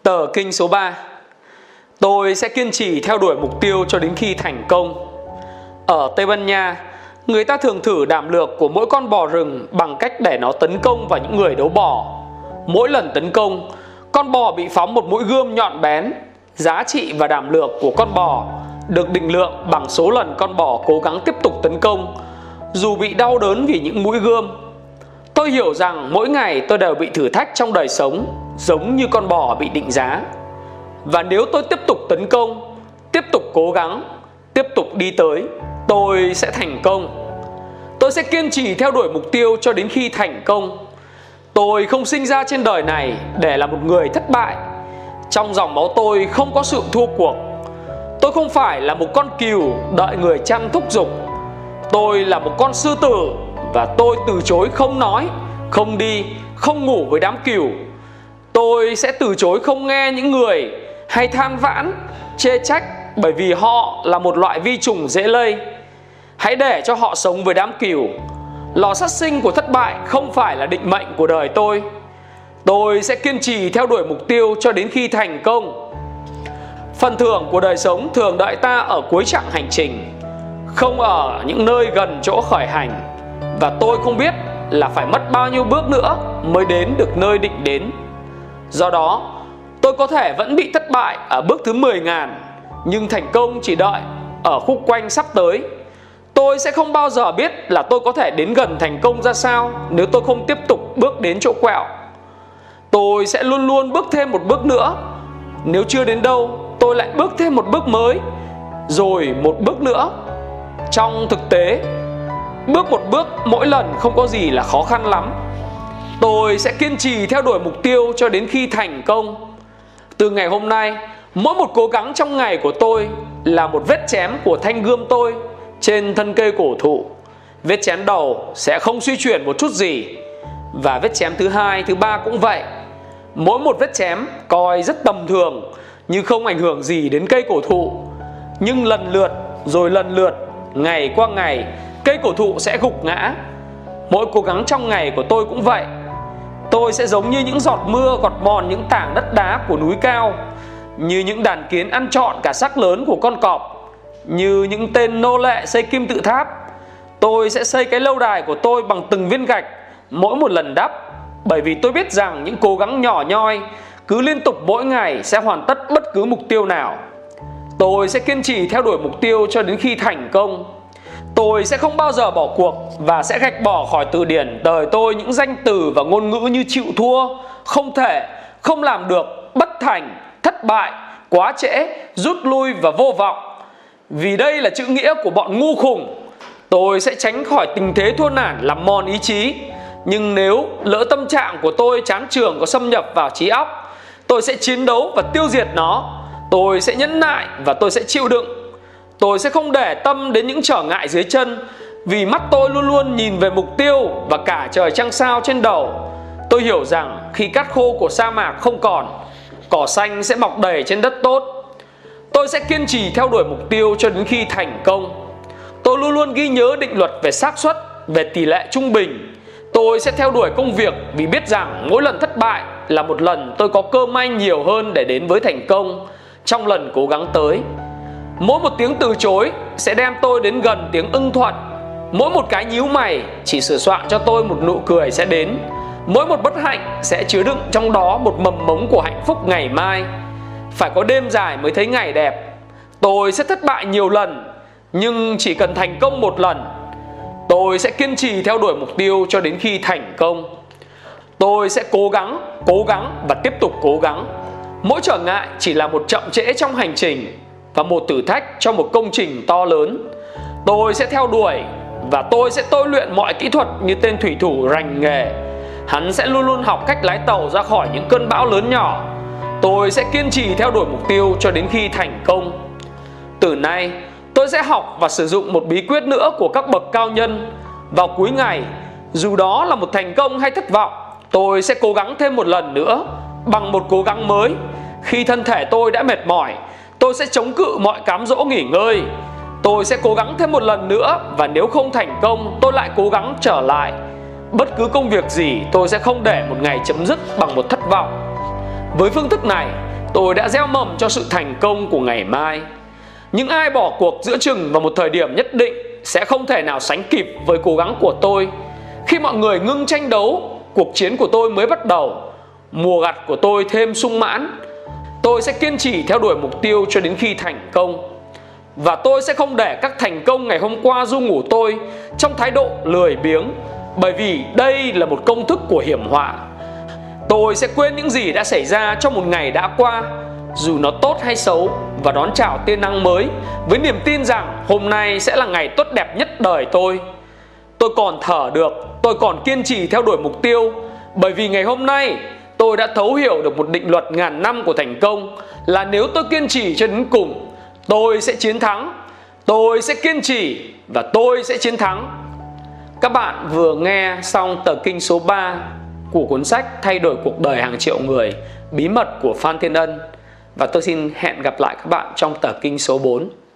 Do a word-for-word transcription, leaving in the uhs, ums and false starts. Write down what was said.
Tờ kinh số ba. Tôi sẽ kiên trì theo đuổi mục tiêu cho đến khi thành công. Ở Tây Ban Nha, người ta thường thử đạm lược của mỗi con bò rừng bằng cách để nó tấn công vào những người đấu bò. Mỗi lần tấn công, con bò bị phóng một mũi gươm nhọn bén. Giá trị và đạm lược của con bò được định lượng bằng số lần con bò cố gắng tiếp tục tấn công, dù bị đau đớn vì những mũi gươm. Tôi hiểu rằng mỗi ngày tôi đều bị thử thách trong đời sống, giống như con bò bị định giá. Và nếu tôi tiếp tục tấn công, tiếp tục cố gắng, tiếp tục đi tới, tôi sẽ thành công. Tôi sẽ kiên trì theo đuổi mục tiêu cho đến khi thành công. Tôi không sinh ra trên đời này để là một người thất bại. Trong dòng máu tôi không có sự thua cuộc. Tôi không phải là một con cừu đợi người chăn thúc giục. Tôi là một con sư tử, và tôi từ chối không nói, không đi, không ngủ với đám cừu. Tôi sẽ từ chối không nghe những người hay than vãn, chê trách, bởi vì họ là một loại vi trùng dễ lây. Hãy để cho họ sống với đám cừu. Lò sát sinh của thất bại không phải là định mệnh của đời tôi. Tôi sẽ kiên trì theo đuổi mục tiêu cho đến khi thành công. Phần thưởng của đời sống thường đợi ta ở cuối chặng hành trình, không ở những nơi gần chỗ khởi hành. Và tôi không biết là phải mất bao nhiêu bước nữa mới đến được nơi định đến. Do đó, tôi có thể vẫn bị thất bại ở bước thứ mười ngàn, nhưng thành công chỉ đợi ở khúc quanh sắp tới. Tôi sẽ không bao giờ biết là tôi có thể đến gần thành công ra sao nếu tôi không tiếp tục bước đến chỗ quẹo. Tôi sẽ luôn luôn bước thêm một bước nữa. Nếu chưa đến đâu, tôi lại bước thêm một bước mới, rồi một bước nữa. Trong thực tế, bước một bước mỗi lần không có gì là khó khăn lắm. Tôi sẽ kiên trì theo đuổi mục tiêu cho đến khi thành công. Từ ngày hôm nay, mỗi một cố gắng trong ngày của tôi là một vết chém của thanh gươm tôi trên thân cây cổ thụ. Vết chém đầu sẽ không suy chuyển một chút gì, và vết chém thứ hai, thứ ba cũng vậy. Mỗi một vết chém coi rất tầm thường, nhưng không ảnh hưởng gì đến cây cổ thụ. Nhưng lần lượt rồi lần lượt, ngày qua ngày, cây cổ thụ sẽ gục ngã. Mỗi cố gắng trong ngày của tôi cũng vậy. Tôi sẽ giống như những giọt mưa gọt mòn những tảng đất đá của núi cao, như những đàn kiến ăn trọn cả xác lớn của con cọp, như những tên nô lệ xây kim tự tháp. Tôi sẽ xây cái lâu đài của tôi bằng từng viên gạch mỗi một lần đắp, bởi vì tôi biết rằng những cố gắng nhỏ nhoi cứ liên tục mỗi ngày sẽ hoàn tất bất cứ mục tiêu nào. Tôi sẽ kiên trì theo đuổi mục tiêu cho đến khi thành công. Tôi sẽ không bao giờ bỏ cuộc và sẽ gạch bỏ khỏi từ điển đời tôi những danh từ và ngôn ngữ như chịu thua, không thể, không làm được, bất thành, thất bại, quá trễ, rút lui và vô vọng. Vì đây là chữ nghĩa của bọn ngu khùng. Tôi sẽ tránh khỏi tình thế thua nản làm mòn ý chí. Nhưng nếu lỡ tâm trạng của tôi chán chường có xâm nhập vào trí óc, tôi sẽ chiến đấu và tiêu diệt nó. Tôi sẽ nhẫn nại và tôi sẽ chịu đựng. Tôi sẽ không để tâm đến những trở ngại dưới chân, vì mắt tôi luôn luôn nhìn về mục tiêu và cả trời trăng sao trên đầu. Tôi hiểu rằng khi cát khô của sa mạc không còn, cỏ xanh sẽ mọc đầy trên đất tốt. Tôi sẽ kiên trì theo đuổi mục tiêu cho đến khi thành công. Tôi luôn luôn ghi nhớ định luật về xác suất, về tỷ lệ trung bình. Tôi sẽ theo đuổi công việc vì biết rằng mỗi lần thất bại là một lần tôi có cơ may nhiều hơn để đến với thành công trong lần cố gắng tới. Mỗi một tiếng từ chối sẽ đem tôi đến gần tiếng ưng thuận. Mỗi một cái nhíu mày chỉ sửa soạn cho tôi một nụ cười sẽ đến. Mỗi một bất hạnh sẽ chứa đựng trong đó một mầm mống của hạnh phúc ngày mai. Phải có đêm dài mới thấy ngày đẹp. Tôi sẽ thất bại nhiều lần, nhưng chỉ cần thành công một lần. Tôi sẽ kiên trì theo đuổi mục tiêu cho đến khi thành công. Tôi sẽ cố gắng, cố gắng và tiếp tục cố gắng. Mỗi trở ngại chỉ là một chậm trễ trong hành trình và một thử thách cho một công trình to lớn. Tôi sẽ theo đuổi và tôi sẽ tôi luyện mọi kỹ thuật như tên thủy thủ rành nghề. Hắn sẽ luôn luôn học cách lái tàu ra khỏi những cơn bão lớn nhỏ. Tôi sẽ kiên trì theo đuổi mục tiêu cho đến khi thành công. Từ nay, tôi sẽ học và sử dụng một bí quyết nữa của các bậc cao nhân. Vào cuối ngày, dù đó là một thành công hay thất vọng, tôi sẽ cố gắng thêm một lần nữa bằng một cố gắng mới. Khi thân thể tôi đã mệt mỏi, tôi sẽ chống cự mọi cám dỗ nghỉ ngơi. Tôi sẽ cố gắng thêm một lần nữa, và nếu không thành công, tôi lại cố gắng trở lại. Bất cứ công việc gì, tôi sẽ không để một ngày chấm dứt bằng một thất vọng. Với phương thức này, Tôi đã gieo mầm cho sự thành công của ngày mai. Những ai bỏ cuộc giữa chừng vào một thời điểm nhất định sẽ không thể nào sánh kịp với cố gắng của tôi. Khi mọi người ngưng tranh đấu, cuộc chiến của tôi mới bắt đầu. Mùa gặt của tôi thêm sung mãn. Tôi sẽ kiên trì theo đuổi mục tiêu cho đến khi thành công. Và tôi sẽ không để các thành công ngày hôm qua ru ngủ tôi trong thái độ lười biếng, bởi vì đây là một công thức của hiểm họa. Tôi sẽ quên những gì đã xảy ra trong một ngày đã qua, dù nó tốt hay xấu, và đón chào tia nắng mới với niềm tin rằng hôm nay sẽ là ngày tốt đẹp nhất đời tôi. Tôi còn thở được, tôi còn kiên trì theo đuổi mục tiêu, bởi vì ngày hôm nay tôi đã thấu hiểu được một định luật ngàn năm của thành công là nếu tôi kiên trì cho đến cùng, tôi sẽ chiến thắng. Tôi sẽ kiên trì và tôi sẽ chiến thắng. Các bạn vừa nghe xong tờ kinh số ba của cuốn sách Thay đổi cuộc đời hàng triệu người, bí mật của Phan Thiên Ân. Và tôi xin hẹn gặp lại các bạn trong tờ kinh số bốn.